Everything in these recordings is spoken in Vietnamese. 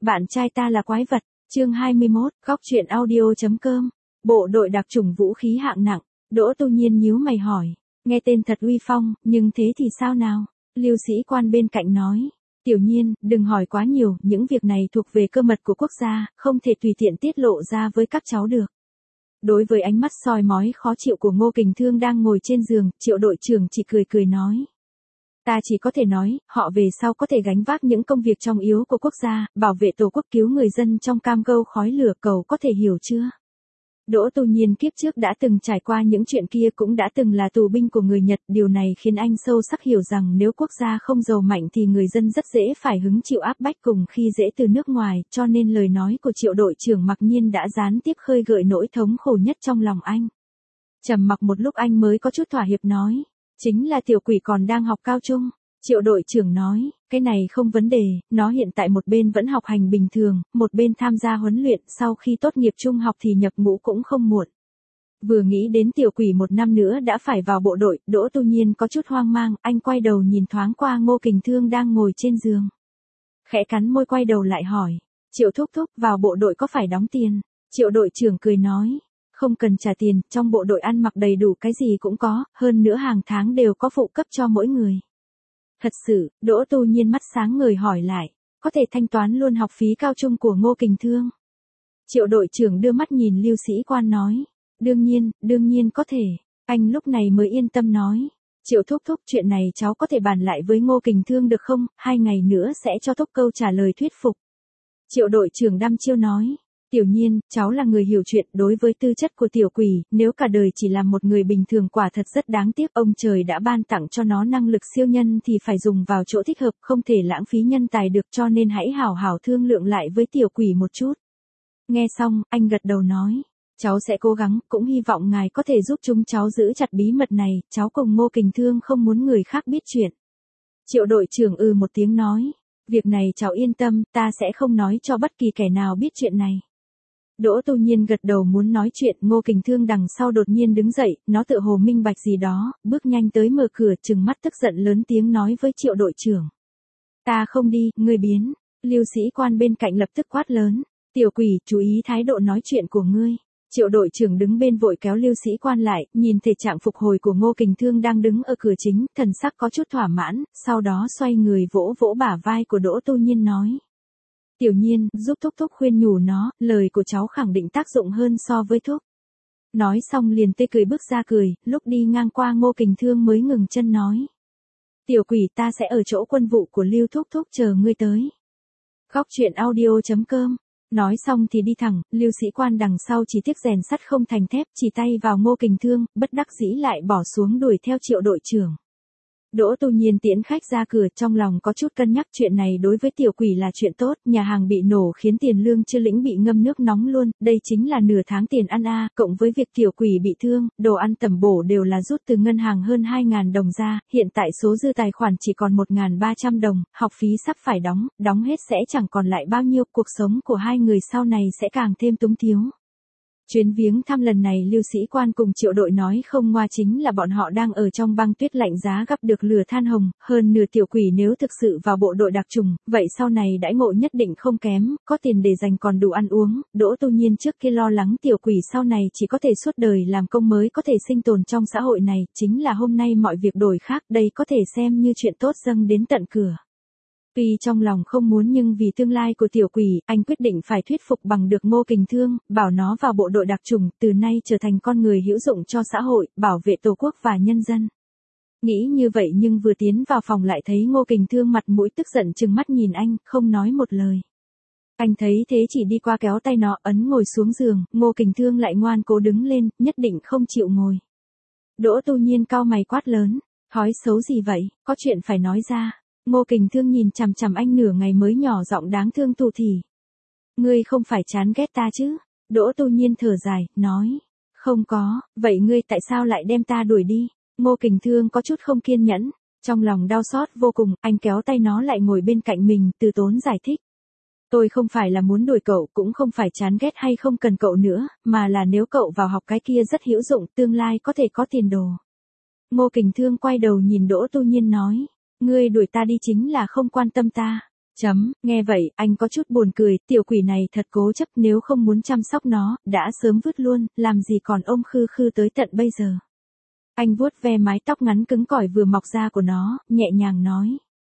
Bạn trai ta là quái vật. Chương 21, góc truyện audio.com. Bộ đội đặc chủng vũ khí hạng nặng. Đỗ Tu Nhiên nhíu mày hỏi. Nghe tên thật uy phong, nhưng thế thì sao nào? Lưu sĩ quan bên cạnh nói. Tiểu Nhiên, đừng hỏi quá nhiều, những việc này thuộc về cơ mật của quốc gia, không thể tùy tiện tiết lộ ra với các cháu được. Đối với ánh mắt soi mói khó chịu của Ngô Kình Thương đang ngồi trên giường, Triệu đội trưởng chỉ cười cười nói. Ta chỉ có thể nói, họ về sau có thể gánh vác những công việc trọng yếu của quốc gia, bảo vệ tổ quốc, cứu người dân trong cam go khói lửa, cầu có thể hiểu chưa? Đỗ Tu Nhiên kiếp trước đã từng trải qua những chuyện kia, cũng đã từng là tù binh của người Nhật, điều này khiến anh sâu sắc hiểu rằng nếu quốc gia không giàu mạnh thì người dân rất dễ phải hứng chịu áp bách cùng khi dễ từ nước ngoài, cho nên lời nói của Triệu đội trưởng mặc nhiên đã gián tiếp khơi gợi nỗi thống khổ nhất trong lòng anh. Trầm mặc một lúc anh mới có chút thỏa hiệp nói. Chính là tiểu quỷ còn đang học cao trung. Triệu đội trưởng nói, cái này không vấn đề, nó hiện tại một bên vẫn học hành bình thường, một bên tham gia huấn luyện, sau khi tốt nghiệp trung học thì nhập ngũ cũng không muộn. Vừa nghĩ đến tiểu quỷ một năm nữa đã phải vào bộ đội, Đỗ Tu Nhiên có chút hoang mang, anh quay đầu nhìn thoáng qua Ngô Kình Thương đang ngồi trên giường. Khẽ cắn môi quay đầu lại hỏi, Triệu thúc thúc, vào bộ đội có phải đóng tiền? Triệu đội trưởng cười nói. Không cần trả tiền, trong bộ đội ăn mặc đầy đủ, cái gì cũng có, hơn nữa hàng tháng đều có phụ cấp cho mỗi người. Thật sự, Đỗ Tu Nhiên mắt sáng ngời hỏi lại, có thể thanh toán luôn học phí cao trung của Ngô Kình Thương? Triệu đội trưởng đưa mắt nhìn Lưu sĩ quan nói, đương nhiên có thể. Anh lúc này mới yên tâm nói, Triệu thúc thúc, chuyện này cháu có thể bàn lại với Ngô Kình Thương được không, 2 ngày nữa sẽ cho thúc câu trả lời thuyết phục. Triệu đội trưởng đăm chiêu nói. Tiểu Nhiên, cháu là người hiểu chuyện, đối với tư chất của tiểu quỷ, nếu cả đời chỉ là một người bình thường quả thật rất đáng tiếc, ông trời đã ban tặng cho nó năng lực siêu nhân thì phải dùng vào chỗ thích hợp, không thể lãng phí nhân tài được, cho nên hãy hảo hảo thương lượng lại với tiểu quỷ một chút. Nghe xong, anh gật đầu nói, cháu sẽ cố gắng, cũng hy vọng ngài có thể giúp chúng cháu giữ chặt bí mật này, cháu cùng Ngô Kình Thương không muốn người khác biết chuyện. Triệu đội trưởng một tiếng nói, việc này cháu yên tâm, ta sẽ không nói cho bất kỳ kẻ nào biết chuyện này. Đỗ Tu Nhiên gật đầu muốn nói chuyện, Ngô Kình Thương đằng sau đột nhiên đứng dậy, nó tựa hồ minh bạch gì đó, bước nhanh tới mở cửa, trừng mắt tức giận lớn tiếng nói với Triệu đội trưởng. Ta không đi, ngươi biến. Lưu sĩ quan bên cạnh lập tức quát lớn. Tiểu quỷ, chú ý thái độ nói chuyện của ngươi. Triệu đội trưởng đứng bên vội kéo Lưu sĩ quan lại, nhìn thể trạng phục hồi của Ngô Kình Thương đang đứng ở cửa chính, thần sắc có chút thỏa mãn, sau đó xoay người vỗ vỗ bả vai của Đỗ Tu Nhiên nói. Tiểu Nhiên, giúp thúc thúc khuyên nhủ nó, lời của cháu khẳng định tác dụng hơn so với thúc. Nói xong liền tê cười bước ra cười, lúc đi ngang qua Ngô Kình Thương mới ngừng chân nói. Tiểu quỷ, ta sẽ ở chỗ quân vụ của Lưu thúc thúc chờ ngươi tới. Góc truyện audio.com. Nói xong thì đi thẳng, Lưu sĩ quan đằng sau chỉ tiếc rèn sắt không thành thép, chỉ tay vào Ngô Kình Thương, bất đắc dĩ lại bỏ xuống đuổi theo Triệu đội trưởng. Đỗ Tu Nhiên tiễn khách ra cửa, trong lòng có chút cân nhắc, chuyện này đối với tiểu quỷ là chuyện tốt, nhà hàng bị nổ khiến tiền lương chưa lĩnh bị ngâm nước nóng luôn, đây chính là nửa tháng tiền ăn cộng với việc tiểu quỷ bị thương, đồ ăn tẩm bổ đều là rút từ ngân hàng hơn 2.000 đồng ra, hiện tại số dư tài khoản chỉ còn 1.300 đồng, học phí sắp phải đóng hết sẽ chẳng còn lại bao nhiêu, cuộc sống của hai người sau này sẽ càng thêm túng thiếu. Chuyến viếng thăm lần này Lưu sĩ quan cùng Triệu đội nói không ngoa chính là bọn họ đang ở trong băng tuyết lạnh giá gặp được lửa than hồng, hơn nửa tiểu quỷ nếu thực sự vào bộ đội đặc chủng, vậy sau này đãi ngộ nhất định không kém, có tiền để dành còn đủ ăn uống. Đỗ Tu Nhiên trước kia lo lắng tiểu quỷ sau này chỉ có thể suốt đời làm công mới có thể sinh tồn trong xã hội này, chính là hôm nay mọi việc đổi khác, đây có thể xem như chuyện tốt dâng đến tận cửa. Tuy trong lòng không muốn nhưng vì tương lai của tiểu quỷ, anh quyết định phải thuyết phục bằng được Ngô Kình Thương, bảo nó vào bộ đội đặc chủng, từ nay trở thành con người hữu dụng cho xã hội, bảo vệ tổ quốc và nhân dân. Nghĩ như vậy nhưng vừa tiến vào phòng lại thấy Ngô Kình Thương mặt mũi tức giận trừng mắt nhìn anh, không nói một lời. Anh thấy thế chỉ đi qua kéo tay nó ấn ngồi xuống giường, Ngô Kình Thương lại ngoan cố đứng lên, nhất định không chịu ngồi. Đỗ Tu Nhiên cau mày quát lớn, thói xấu gì vậy, có chuyện phải nói ra. Ngô Kình Thương nhìn chằm chằm anh nửa ngày mới nhỏ giọng đáng thương tù thì. Ngươi không phải chán ghét ta chứ? Đỗ Tu Nhiên thở dài, nói. Không có, vậy ngươi tại sao lại đem ta đuổi đi? Ngô Kình Thương có chút không kiên nhẫn, trong lòng đau xót vô cùng, anh kéo tay nó lại ngồi bên cạnh mình, từ tốn giải thích. Tôi không phải là muốn đuổi cậu, cũng không phải chán ghét hay không cần cậu nữa, mà là nếu cậu vào học cái kia rất hữu dụng, tương lai có thể có tiền đồ. Ngô Kình Thương quay đầu nhìn Đỗ Tu Nhiên nói. Ngươi đuổi ta đi chính là không quan tâm ta. Nghe vậy, anh có chút buồn cười, tiểu quỷ này thật cố chấp, nếu không muốn chăm sóc nó, đã sớm vứt luôn, làm gì còn ôm khư khư tới tận bây giờ. Anh vuốt ve mái tóc ngắn cứng cỏi vừa mọc ra của nó, nhẹ nhàng nói.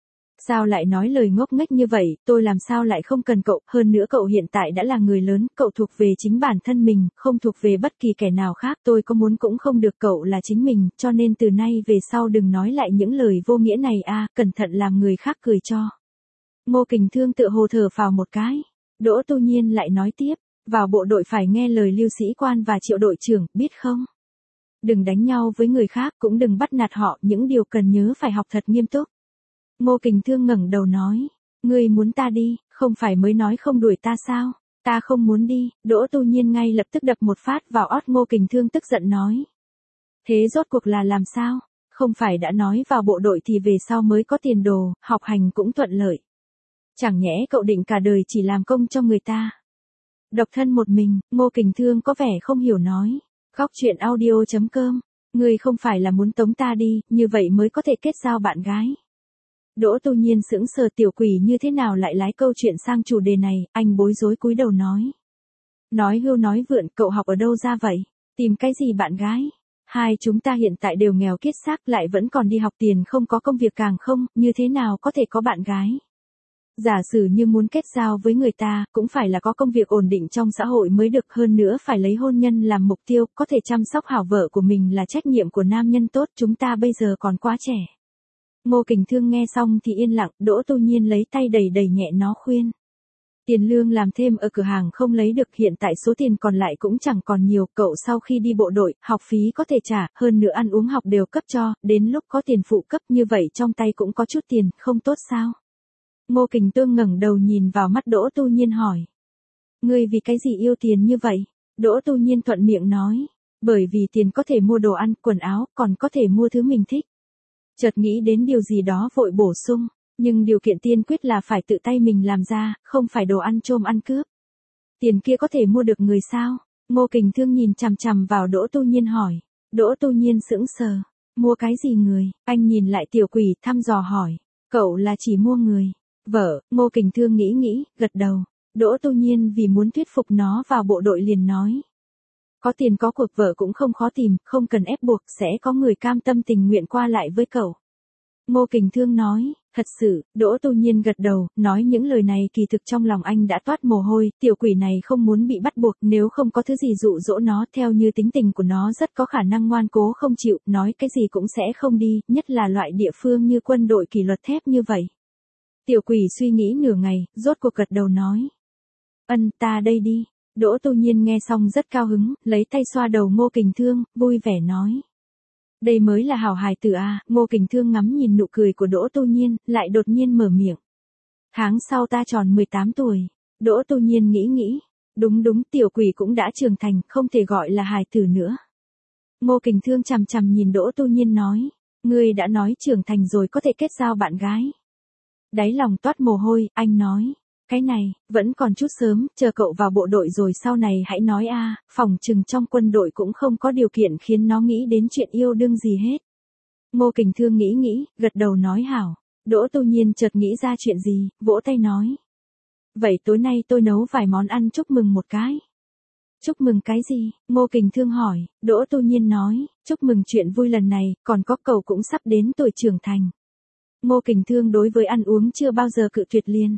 Sao lại nói lời ngốc nghếch như vậy, tôi làm sao lại không cần cậu, hơn nữa cậu hiện tại đã là người lớn, cậu thuộc về chính bản thân mình, không thuộc về bất kỳ kẻ nào khác, tôi có muốn cũng không được, cậu là chính mình, cho nên từ nay về sau đừng nói lại những lời vô nghĩa này cẩn thận làm người khác cười cho. Ngô Kình Thương tựa hồ thở phào một cái. Đỗ Tu Nhiên lại nói tiếp, vào bộ đội phải nghe lời Lưu sĩ quan và Triệu đội trưởng, biết không? Đừng đánh nhau với người khác, cũng đừng bắt nạt họ, những điều cần nhớ phải học thật nghiêm túc. Ngô Kình Thương ngẩng đầu nói, ngươi muốn ta đi, không phải mới nói không đuổi ta sao? Ta không muốn đi. Đỗ Tu Nhiên ngay lập tức đập một phát vào ót Ngô Kình Thương, tức giận nói. Thế rốt cuộc là làm sao? Không phải đã nói vào bộ đội thì về sau mới có tiền đồ, học hành cũng thuận lợi. Chẳng nhẽ cậu định cả đời chỉ làm công cho người ta? Độc thân một mình, Ngô Kình Thương có vẻ không hiểu nói. Góc truyện audio.com, ngươi không phải là muốn tống ta đi, như vậy mới có thể kết giao bạn gái. Đỗ Tu Nhiên sững sờ, tiểu quỷ như thế nào lại lái câu chuyện sang chủ đề này, anh bối rối cúi đầu nói. Nói hưu nói vượn, cậu học ở đâu ra vậy? Tìm cái gì bạn gái? Hai chúng ta hiện tại đều nghèo kiết xác, lại vẫn còn đi học, tiền không có, công việc càng không, như thế nào có thể có bạn gái? Giả sử như muốn kết giao với người ta, cũng phải là có công việc ổn định trong xã hội mới được, hơn nữa phải lấy hôn nhân làm mục tiêu, có thể chăm sóc hảo vợ của mình là trách nhiệm của nam nhân tốt, chúng ta bây giờ còn quá trẻ. Ngô Kình Thương nghe xong thì yên lặng, Đỗ Tu Nhiên lấy tay đẩy đẩy nhẹ nó khuyên. Tiền lương làm thêm ở cửa hàng không lấy được, hiện tại số tiền còn lại cũng chẳng còn nhiều, cậu sau khi đi bộ đội, học phí có thể trả, hơn nữa ăn uống học đều cấp cho, đến lúc có tiền phụ cấp như vậy trong tay cũng có chút tiền, không tốt sao? Ngô Kình Thương ngẩng đầu nhìn vào mắt Đỗ Tu Nhiên hỏi. Ngươi vì cái gì yêu tiền như vậy? Đỗ Tu Nhiên thuận miệng nói. Bởi vì tiền có thể mua đồ ăn, quần áo, còn có thể mua thứ mình thích. Chợt nghĩ đến điều gì đó vội bổ sung. Nhưng điều kiện tiên quyết là phải tự tay mình làm ra, không phải đồ ăn trôm ăn cướp. Tiền kia có thể mua được người sao? Ngô Kình Thương nhìn chằm chằm vào Đỗ Tu Nhiên hỏi. Đỗ Tu Nhiên sững sờ. Mua cái gì người? Anh nhìn lại tiểu quỷ thăm dò hỏi. Cậu là chỉ mua người. Vợ, Ngô Kình Thương nghĩ, gật đầu. Đỗ Tu Nhiên vì muốn thuyết phục nó vào bộ đội liền nói. Có tiền có cuộc, vợ cũng không khó tìm, không cần ép buộc, sẽ có người cam tâm tình nguyện qua lại với cậu. Ngô Kình Thương nói, thật sự. Đỗ Tu Nhiên gật đầu, nói những lời này kỳ thực trong lòng anh đã toát mồ hôi, tiểu quỷ này không muốn bị bắt buộc, nếu không có thứ gì dụ dỗ nó, theo như tính tình của nó rất có khả năng ngoan cố không chịu, nói cái gì cũng sẽ không đi, nhất là loại địa phương như quân đội kỷ luật thép như vậy. Tiểu quỷ suy nghĩ nửa ngày, rốt cuộc gật đầu nói. Ta đây đi. Đỗ Tu Nhiên nghe xong rất cao hứng, lấy tay xoa đầu Ngô Kình Thương, vui vẻ nói. Đây mới là hảo hài tử Ngô Kình Thương ngắm nhìn nụ cười của Đỗ Tu Nhiên, lại đột nhiên mở miệng. Tháng sau ta tròn 18 tuổi. Đỗ Tu Nhiên nghĩ. Đúng, tiểu quỷ cũng đã trưởng thành, không thể gọi là hài tử nữa. Ngô Kình Thương chằm chằm nhìn Đỗ Tu Nhiên nói. Ngươi đã nói trưởng thành rồi có thể kết giao bạn gái. Đáy lòng toát mồ hôi, anh nói. Cái này, vẫn còn chút sớm, chờ cậu vào bộ đội rồi sau này hãy nói phỏng chừng trong quân đội cũng không có điều kiện khiến nó nghĩ đến chuyện yêu đương gì hết. Ngô Kình Thương nghĩ, gật đầu nói hảo. Đỗ Tu Nhiên chợt nghĩ ra chuyện gì, vỗ tay nói. Vậy tối nay tôi nấu vài món ăn chúc mừng một cái. Chúc mừng cái gì? Ngô Kình Thương hỏi. Đỗ Tu Nhiên nói, chúc mừng chuyện vui lần này, còn có cậu cũng sắp đến tuổi trưởng thành. Ngô Kình Thương đối với ăn uống chưa bao giờ cự tuyệt liền.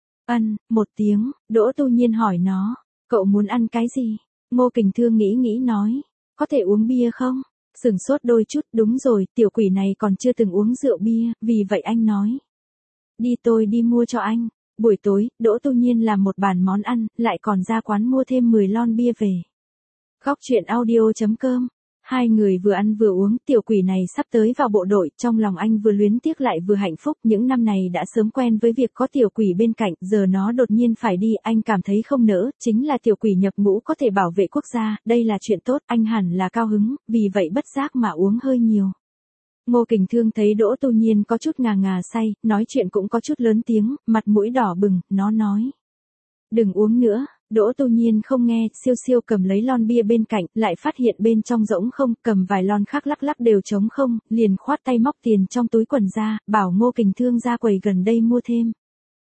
Một tiếng. Đỗ Tu Nhiên hỏi nó, cậu muốn ăn cái gì? Ngô Kình Thương nghĩ nói, có thể uống bia không? Sửng sốt đôi chút, đúng rồi, tiểu quỷ này còn chưa từng uống rượu bia, vì vậy anh nói. Đi, tôi đi mua cho anh. Buổi tối, Đỗ Tu Nhiên làm một bàn món ăn, lại còn ra quán mua thêm 10 lon bia về. Góc truyện audio.com. Hai người vừa ăn vừa uống, tiểu quỷ này sắp tới vào bộ đội, trong lòng anh vừa luyến tiếc lại vừa hạnh phúc, những năm này đã sớm quen với việc có tiểu quỷ bên cạnh, giờ nó đột nhiên phải đi, anh cảm thấy không nỡ, chính là tiểu quỷ nhập ngũ có thể bảo vệ quốc gia, đây là chuyện tốt, anh hẳn là cao hứng, vì vậy bất giác mà uống hơi nhiều. Ngô Kình Thương thấy Đỗ Tu Nhiên có chút ngà say, nói chuyện cũng có chút lớn tiếng, mặt mũi đỏ bừng, nó nói. Đừng uống nữa. Đỗ Tu Nhiên không nghe, siêu cầm lấy lon bia bên cạnh, lại phát hiện bên trong rỗng không, cầm vài lon khác lắc đều trống không, liền khoát tay móc tiền trong túi quần ra, bảo Ngô Kình Thương ra quầy gần đây mua thêm.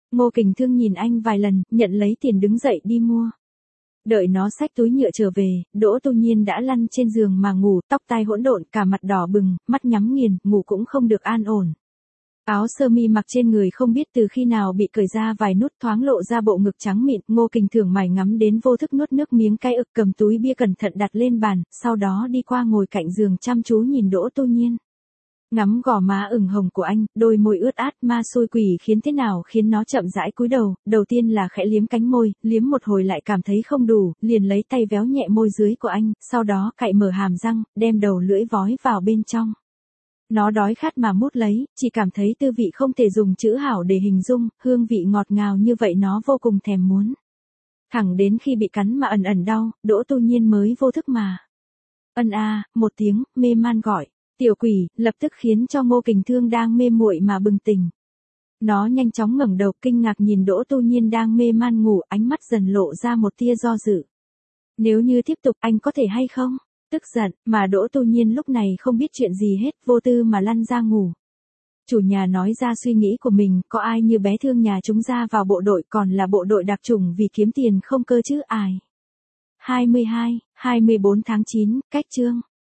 Ngô Kình Thương nhìn anh vài lần, nhận lấy tiền đứng dậy đi mua. Đợi nó xách túi nhựa trở về, Đỗ Tu Nhiên đã lăn trên giường mà ngủ, tóc tai hỗn độn, cả mặt đỏ bừng, mắt nhắm nghiền, ngủ cũng không được an ổn. Áo sơ mi mặc trên người không biết từ khi nào bị cởi ra vài nút, thoáng lộ ra bộ ngực trắng mịn. Ngô Kình Thương mải ngắm đến vô thức nuốt nước miếng cay ực, cầm túi bia cẩn thận đặt lên bàn, sau đó đi qua ngồi cạnh giường chăm chú nhìn Đỗ Tu Nhiên. Ngắm gò má ửng hồng của anh, đôi môi ướt át, ma xui quỷ khiến thế nào khiến nó chậm rãi cúi đầu, đầu tiên là khẽ liếm cánh môi, liếm một hồi lại cảm thấy không đủ, liền lấy tay véo nhẹ môi dưới của anh, sau đó cạy mở hàm răng, đem đầu lưỡi vói vào bên trong. Nó đói khát mà mút lấy, chỉ cảm thấy tư vị không thể dùng chữ hảo để hình dung, hương vị ngọt ngào như vậy nó vô cùng thèm muốn. Thẳng đến khi bị cắn mà ẩn ẩn đau, Đỗ Tu Nhiên mới vô thức mà. Ân a, một tiếng, mê man gọi. Tiểu quỷ, lập tức khiến cho Ngô Kình Thương đang mê muội mà bừng tỉnh. Nó nhanh chóng ngẩng đầu kinh ngạc nhìn Đỗ Tu Nhiên đang mê man ngủ, ánh mắt dần lộ ra một tia do dự. Nếu như tiếp tục anh có thể hay không? Tức giận, mà Đỗ Tu Nhiên lúc này không biết chuyện gì hết, vô tư mà lăn ra ngủ. Chủ nhà nói ra suy nghĩ của mình, có ai như bé Thương nhà chúng ra vào bộ đội, còn là bộ đội đặc chủng vì kiếm tiền không cơ chứ ai. 22, 24 tháng 9, cách chương.